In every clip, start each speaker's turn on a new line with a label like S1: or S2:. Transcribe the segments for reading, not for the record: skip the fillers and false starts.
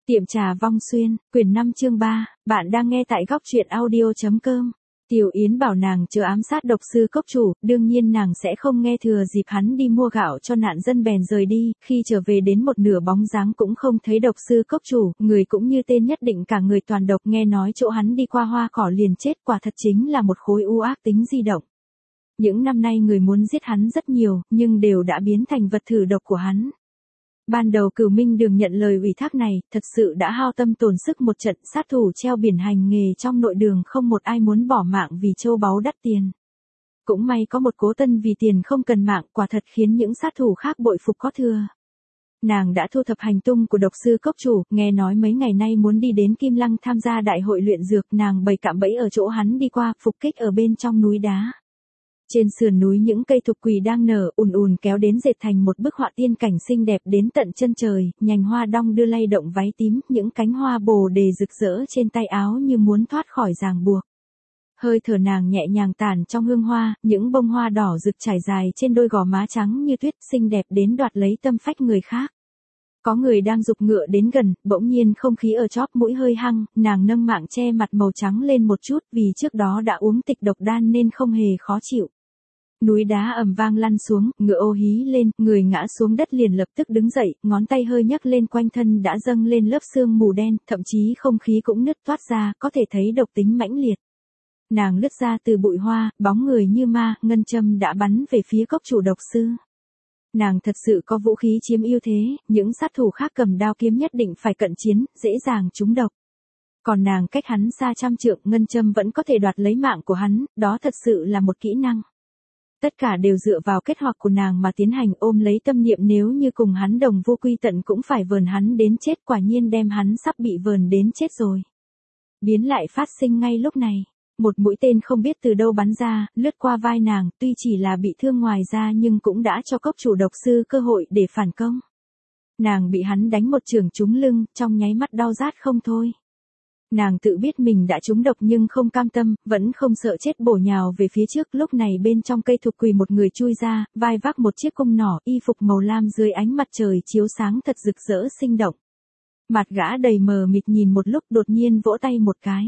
S1: Tiệm trà Vong Xuyên, quyển 5 chương 3, bạn đang nghe tại góc truyện audio.com. Tiểu Yến bảo nàng chớ ám sát độc sư cốc chủ, đương nhiên nàng sẽ không nghe thừa dịp hắn đi mua gạo cho nạn dân bèn rời đi, khi trở về đến một nửa bóng dáng cũng không thấy độc sư cốc chủ, người cũng như tên nhất định cả người toàn độc, nghe nói chỗ hắn đi qua hoa cỏ liền chết, quả thật chính là một khối u ác tính di động. Những năm nay người muốn giết hắn rất nhiều, nhưng đều đã biến thành vật thử độc của hắn. Ban đầu Cửu Minh Đường nhận lời ủy thác này, thật sự đã hao tâm tổn sức một trận, sát thủ treo biển hành nghề trong nội đường không một ai muốn bỏ mạng vì châu báu đắt tiền. Cũng may có một Cố Tân vì tiền không cần mạng, quả thật khiến những sát thủ khác bội phục có thừa. Nàng đã thu thập hành tung của độc sư cốc chủ, nghe nói mấy ngày nay muốn đi đến Kim Lăng tham gia đại hội luyện dược, nàng bày cạm bẫy ở chỗ hắn đi qua, phục kích ở bên trong núi đá. Trên sườn núi những cây thục quỳ đang nở, ùn ùn kéo đến dệt thành một bức họa tiên cảnh xinh đẹp đến tận chân trời, nhành hoa đong đưa lay động váy tím, những cánh hoa bồ đề rực rỡ trên tay áo như muốn thoát khỏi ràng buộc. Hơi thở nàng nhẹ nhàng tản trong hương hoa, những bông hoa đỏ rực trải dài trên đôi gò má trắng như tuyết, xinh đẹp đến đoạt lấy tâm phách người khác. Có người đang giục ngựa đến gần, bỗng nhiên không khí ở chóp mũi hơi hăng, nàng nâng mạng che mặt màu trắng lên một chút, vì trước đó đã uống tịch độc đan nên không hề khó chịu. Núi đá ầm vang lăn xuống, ngựa ô hí lên, người ngã xuống đất liền lập tức đứng dậy, ngón tay hơi nhấc lên quanh thân đã dâng lên lớp sương mù đen, thậm chí không khí cũng nứt toát ra, có thể thấy độc tính mãnh liệt. Nàng lướt ra từ bụi hoa, bóng người như ma, ngân châm đã bắn về phía cốc chủ độc sư. Nàng thật sự có vũ khí chiếm ưu thế, những sát thủ khác cầm đao kiếm nhất định phải cận chiến, dễ dàng trúng độc. Còn nàng cách hắn xa trăm trượng, ngân châm vẫn có thể đoạt lấy mạng của hắn, đó thật sự là một kỹ năng. Tất cả đều dựa vào kết hoạt của nàng mà tiến hành, ôm lấy tâm niệm nếu như cùng hắn đồng vô quy tận cũng phải vờn hắn đến chết, quả nhiên đem hắn sắp bị vờn đến chết rồi. Biến lại phát sinh ngay lúc này, một mũi tên không biết từ đâu bắn ra, lướt qua vai nàng, tuy chỉ là bị thương ngoài da nhưng cũng đã cho cốc chủ độc sư cơ hội để phản công. Nàng bị hắn đánh một chưởng trúng lưng, trong nháy mắt đau rát không thôi. Nàng tự biết mình đã trúng độc nhưng không cam tâm, vẫn không sợ chết bổ nhào về phía trước, lúc này bên trong cây thục quỳ một người chui ra, vai vác một chiếc cung nỏ, y phục màu lam dưới ánh mặt trời chiếu sáng thật rực rỡ sinh động. Mặt gã đầy mờ mịt nhìn một lúc đột nhiên vỗ tay một cái.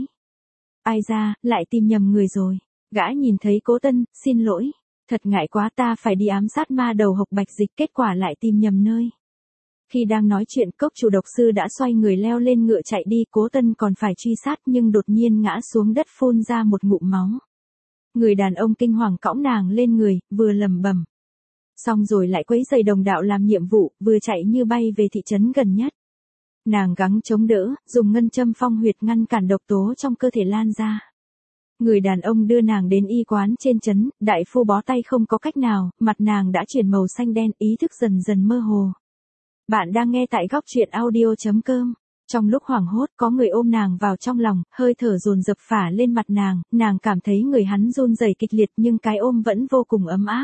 S1: Ai ra, lại tìm nhầm người rồi. Gã nhìn thấy Cố Tân, xin lỗi. Thật ngại quá, ta phải đi ám sát ma đầu Hộc Bạch Dịch, kết quả lại tìm nhầm nơi. Khi đang nói chuyện, cốc chủ độc sư đã xoay người leo lên ngựa chạy đi, Cố Tân còn phải truy sát nhưng đột nhiên ngã xuống đất phun ra một ngụm máu. Người đàn ông kinh hoàng cõng nàng lên người, vừa lẩm bẩm. Xong rồi lại quấy rầy đồng đạo làm nhiệm vụ, vừa chạy như bay về thị trấn gần nhất. Nàng gắng chống đỡ, dùng ngân châm phong huyệt ngăn cản độc tố trong cơ thể lan ra. Người đàn ông đưa nàng đến y quán trên trấn, đại phu bó tay không có cách nào, mặt nàng đã chuyển màu xanh đen, ý thức dần dần mơ hồ. Bạn đang nghe tại góc truyện audio.com. Trong lúc hoảng hốt có người ôm nàng vào trong lòng, hơi thở dồn dập phả lên mặt nàng cảm thấy người hắn run rẩy kịch liệt nhưng cái ôm vẫn vô cùng ấm áp.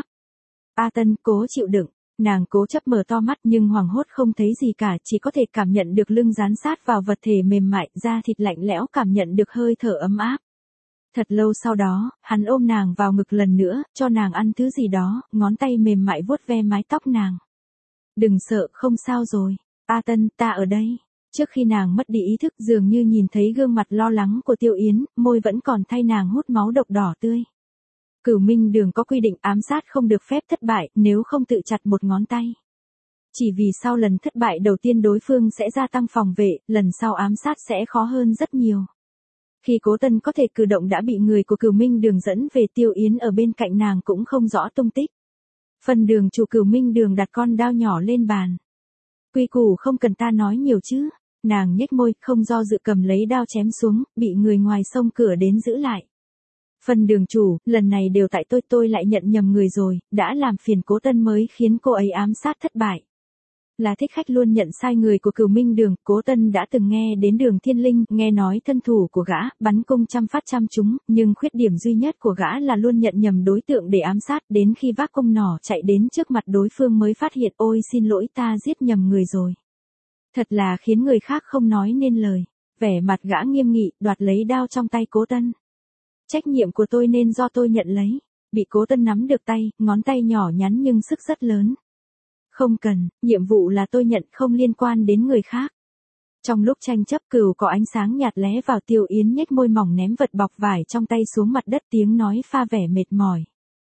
S1: A Tân, cố chịu đựng. Nàng cố chấp mở to mắt nhưng hoảng hốt không thấy gì cả, chỉ có thể cảm nhận được lưng dán sát vào vật thể mềm mại, da thịt lạnh lẽo, cảm nhận được hơi thở ấm áp. Thật lâu sau đó, hắn ôm nàng vào ngực lần nữa, cho nàng ăn thứ gì đó, ngón tay mềm mại vuốt ve mái tóc nàng. Đừng sợ, không sao rồi. A Tân, ta ở đây. Trước khi nàng mất đi ý thức dường như nhìn thấy gương mặt lo lắng của Tiêu Yến, môi vẫn còn thay nàng hút máu độc đỏ tươi. Cửu Minh Đường có quy định ám sát không được phép thất bại, nếu không tự chặt một ngón tay. Chỉ vì sau lần thất bại đầu tiên đối phương sẽ gia tăng phòng vệ, lần sau ám sát sẽ khó hơn rất nhiều. Khi Cố Tân có thể cử động đã bị người của Cửu Minh Đường dẫn về, Tiêu Yến ở bên cạnh nàng cũng không rõ tung tích. Phần đường chủ Cửu Minh Đường đặt con dao nhỏ lên bàn. Quy củ không cần ta nói nhiều chứ. Nàng nhếch môi, không do dự cầm lấy đao chém xuống, bị người ngoài xông cửa đến giữ lại. Phần đường chủ, lần này đều tại tôi lại nhận nhầm người rồi, đã làm phiền Cố Tân mới khiến cô ấy ám sát thất bại. Là thích khách luôn nhận sai người của Cửu Minh Đường, Cố Tân đã từng nghe đến Đường Thiên Linh, nghe nói thân thủ của gã, bắn cung trăm phát trăm trúng, nhưng khuyết điểm duy nhất của gã là luôn nhận nhầm đối tượng để ám sát, đến khi vác cung nỏ chạy đến trước mặt đối phương mới phát hiện, ôi xin lỗi, ta giết nhầm người rồi. Thật là khiến người khác không nói nên lời. Vẻ mặt gã nghiêm nghị, đoạt lấy đao trong tay Cố Tân. Trách nhiệm của tôi nên do tôi nhận lấy. Bị Cố Tân nắm được tay, ngón tay nhỏ nhắn nhưng sức rất lớn. Không cần, nhiệm vụ là tôi nhận, không liên quan đến người khác. Trong lúc tranh chấp cừu có ánh sáng nhạt lé vào, Tiêu Yến nhếch môi mỏng ném vật bọc vải trong tay xuống mặt đất, tiếng nói pha vẻ mệt mỏi.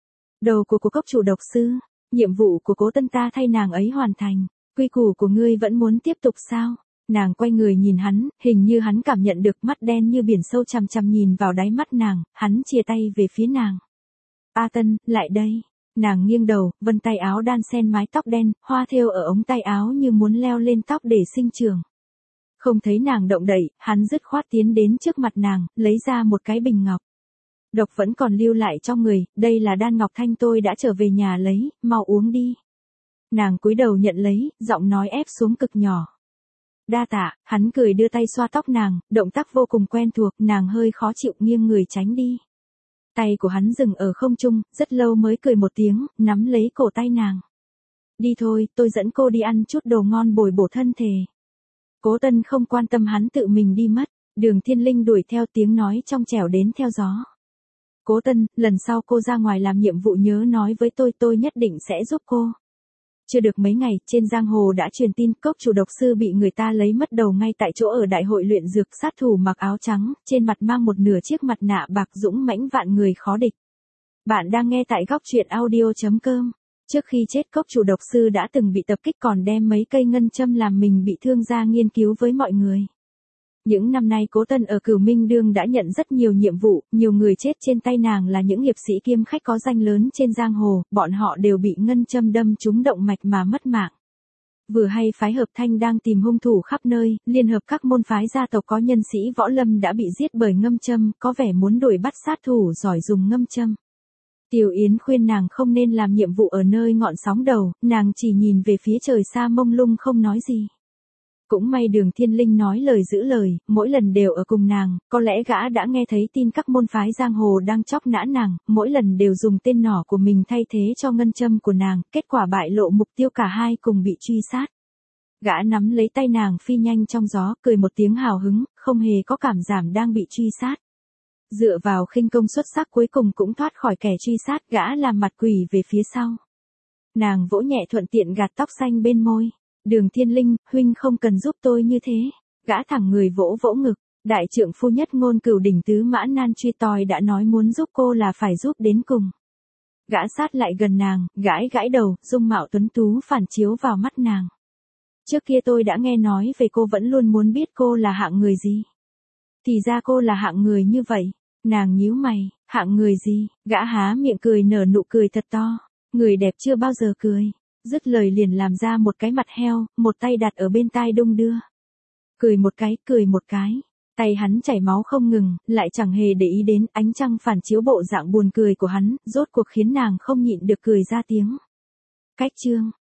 S1: Đầu của cốc chủ độc sư, nhiệm vụ của Cố Tân ta thay nàng ấy hoàn thành, quy củ của ngươi vẫn muốn tiếp tục sao? Nàng quay người nhìn hắn, hình như hắn cảm nhận được, mắt đen như biển sâu chằm chằm nhìn vào đáy mắt nàng, hắn chìa tay về phía nàng. A Tân, lại đây. Nàng nghiêng đầu, vân tay áo đan xen mái tóc đen, hoa thêu ở ống tay áo như muốn leo lên tóc để sinh trưởng. Không thấy nàng động đậy, hắn dứt khoát tiến đến trước mặt nàng, lấy ra một cái bình ngọc. Độc vẫn còn lưu lại trong người, đây là đan ngọc thanh tôi đã trở về nhà lấy, mau uống đi. Nàng cúi đầu nhận lấy, giọng nói ép xuống cực nhỏ. Đa tạ, hắn cười đưa tay xoa tóc nàng, động tác vô cùng quen thuộc, nàng hơi khó chịu nghiêng người tránh đi. Tay của hắn dừng ở không trung, rất lâu mới cười một tiếng, nắm lấy cổ tay nàng. Đi thôi, tôi dẫn cô đi ăn chút đồ ngon bồi bổ thân thể. Cố Tân không quan tâm hắn tự mình đi mất, Đường Thiên Linh đuổi theo, tiếng nói trong trẻo đến theo gió. Cố Tân, lần sau cô ra ngoài làm nhiệm vụ nhớ nói với tôi nhất định sẽ giúp cô. Chưa được mấy ngày, trên giang hồ đã truyền tin cốc chủ độc sư bị người ta lấy mất đầu ngay tại chỗ ở đại hội luyện dược, sát thủ mặc áo trắng, trên mặt mang một nửa chiếc mặt nạ bạc, dũng mãnh vạn người khó địch. Bạn đang nghe tại góc truyện audio.com. Trước khi chết, cốc chủ độc sư đã từng bị tập kích, còn đem mấy cây ngân châm làm mình bị thương ra nghiên cứu với mọi người. Những năm nay Cố Tân ở Cửu Minh Đương đã nhận rất nhiều nhiệm vụ, nhiều người chết trên tay nàng là những hiệp sĩ kiêm khách có danh lớn trên giang hồ, bọn họ đều bị ngân châm đâm trúng động mạch mà mất mạng. Vừa hay phái Hợp Thanh đang tìm hung thủ khắp nơi, liên hợp các môn phái gia tộc có nhân sĩ võ lâm đã bị giết bởi ngâm châm, có vẻ muốn đuổi bắt sát thủ giỏi dùng ngâm châm. Tiểu Yến khuyên nàng không nên làm nhiệm vụ ở nơi ngọn sóng đầu, nàng chỉ nhìn về phía trời xa mông lung không nói gì. Cũng may Đường Thiên Linh nói lời giữ lời, mỗi lần đều ở cùng nàng, có lẽ gã đã nghe thấy tin các môn phái giang hồ đang chóc nã nàng, mỗi lần đều dùng tên nỏ của mình thay thế cho ngân châm của nàng, kết quả bại lộ mục tiêu, cả hai cùng bị truy sát. Gã nắm lấy tay nàng phi nhanh trong gió, cười một tiếng hào hứng, không hề có cảm giảm đang bị truy sát. Dựa vào khinh công xuất sắc cuối cùng cũng thoát khỏi kẻ truy sát, gã làm mặt quỷ về phía sau. Nàng vỗ nhẹ thuận tiện gạt tóc xanh bên môi. Đường Thiên Linh, huynh không cần giúp tôi như thế. Gã thẳng người vỗ vỗ ngực, đại trượng phu nhất ngôn Cửu đỉnh tứ mã nan truy tòi đã nói muốn giúp cô là phải giúp đến cùng. Gã sát lại gần nàng, gãi gãi đầu, dung mạo tuấn tú phản chiếu vào mắt nàng. Trước kia tôi đã nghe nói về cô, vẫn luôn muốn biết cô là hạng người gì. Thì ra cô là hạng người như vậy. Nàng nhíu mày, hạng người gì? Gã há miệng cười nở nụ cười thật to. Người đẹp chưa bao giờ cười. Dứt lời liền làm ra một cái mặt heo, một tay đặt ở bên tai đung đưa. Cười một cái. Tay hắn chảy máu không ngừng, lại chẳng hề để ý đến, ánh trăng phản chiếu bộ dạng buồn cười của hắn, rốt cuộc khiến nàng không nhịn được cười ra tiếng. Cách chương.